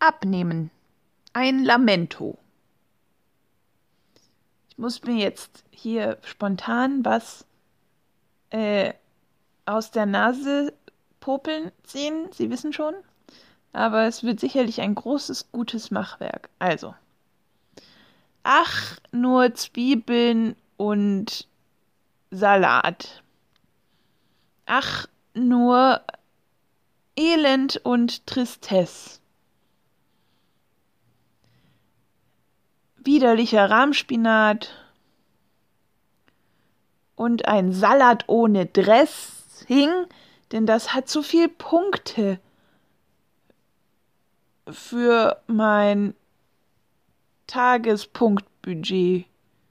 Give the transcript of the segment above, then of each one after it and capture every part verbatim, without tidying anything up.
Abnehmen. Ein Lamento. Ich muss mir jetzt hier spontan was äh, aus der Nase popeln ziehen. Sie wissen schon. Aber es wird sicherlich ein großes, gutes Machwerk. Also. Ach, nur Zwiebeln und Salat. Ach, nur Elend und Tristesse. Widerlicher Rahmspinat und ein Salat ohne Dressing, denn das hat zu viel Punkte für mein Tagespunktbudget,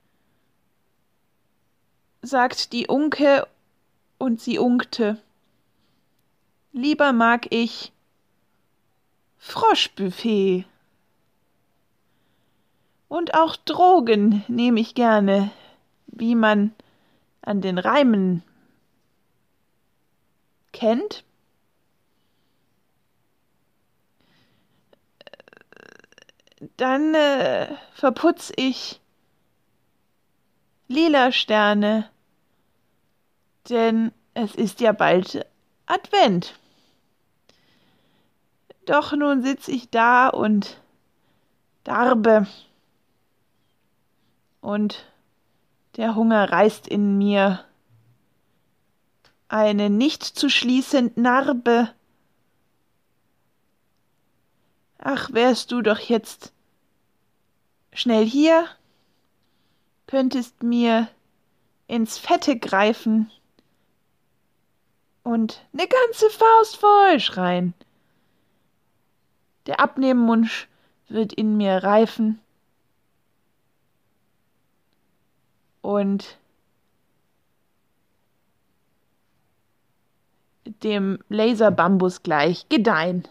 sagt die Unke und sie unkte. Lieber mag ich Froschbuffet. Und auch Drogen nehme ich gerne, wie man an den Reimen kennt. Dann äh, verputz ich lila Sterne, denn es ist ja bald Advent. Doch nun sitz ich da und darbe. Und der Hunger reißt in mir eine nicht zu schließend Narbe. Ach, wärst du doch jetzt schnell hier, könntest mir ins Fette greifen und ne ganze Faust voll schreien. Der Abnehmwunsch wird in mir reifen. Und dem Laserbambus gleich gedeihen.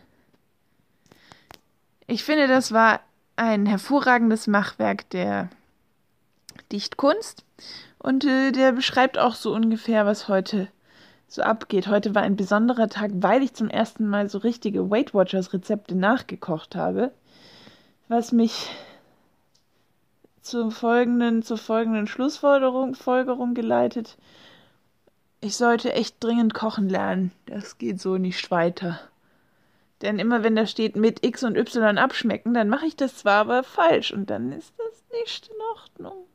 Ich finde, das war ein hervorragendes Machwerk der Dichtkunst und äh, der beschreibt auch so ungefähr, was heute so abgeht. Heute war ein besonderer Tag, weil ich zum ersten Mal so richtige Weight Watchers Rezepte nachgekocht habe, was mich zur folgenden, zur folgenden Schlussfolgerung Folgerung geleitet. Ich sollte echt dringend kochen lernen. Das geht so nicht weiter. Denn immer wenn da steht mit X und Y abschmecken, dann mache ich das zwar, aber falsch. Und dann ist das nicht in Ordnung.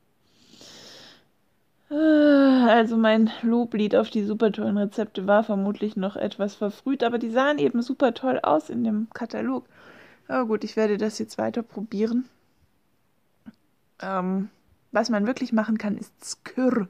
Also mein Loblied auf die super tollen Rezepte war vermutlich noch etwas verfrüht, aber die sahen eben super toll aus in dem Katalog. Aber gut, ich werde das jetzt weiter probieren. Ähm, was man wirklich machen kann, ist Skür.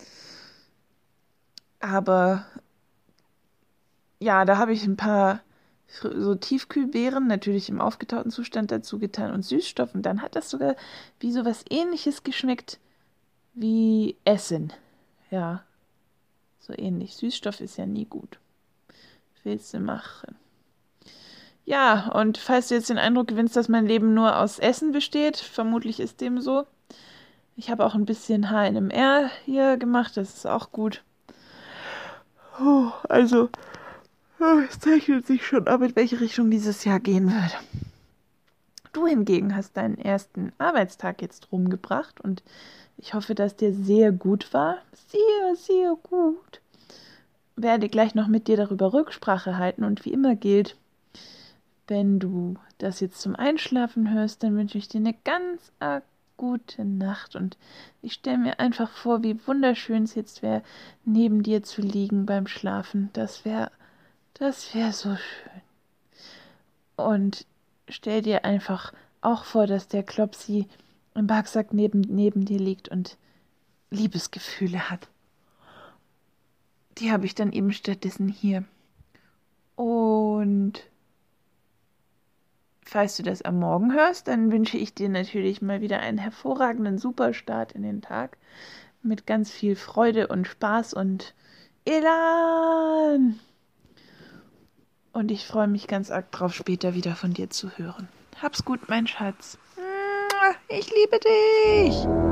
Aber ja, da habe ich ein paar so Tiefkühlbeeren, natürlich im aufgetauten Zustand dazu getan und Süßstoff. Und dann hat das sogar wie so was Ähnliches geschmeckt wie Essen. Ja, so ähnlich. Süßstoff ist ja nie gut. Willst du machen? Ja, und falls du jetzt den Eindruck gewinnst, dass mein Leben nur aus Essen besteht, vermutlich ist dem so. Ich habe auch ein bisschen H N M R hier gemacht, das ist auch gut. Oh, also, oh, es zeichnet sich schon ab, in welche Richtung dieses Jahr gehen wird. Du hingegen hast deinen ersten Arbeitstag jetzt rumgebracht und ich hoffe, dass der sehr gut war. Sehr, sehr gut. Werde gleich noch mit dir darüber Rücksprache halten und wie immer gilt, wenn du das jetzt zum Einschlafen hörst, dann wünsche ich dir eine ganz arg gute Nacht und ich stelle mir einfach vor, wie wunderschön es jetzt wäre, neben dir zu liegen beim Schlafen. Das wäre, das wäre so schön. Und stell dir einfach auch vor, dass der Klopsi im Bergsack neben, neben dir liegt und Liebesgefühle hat. Die habe ich dann eben stattdessen hier. Und falls du das am Morgen hörst, dann wünsche ich dir natürlich mal wieder einen hervorragenden Superstart in den Tag mit ganz viel Freude und Spaß und Elan. Und ich freue mich ganz arg drauf, später wieder von dir zu hören. Hab's gut, mein Schatz. Ich liebe dich.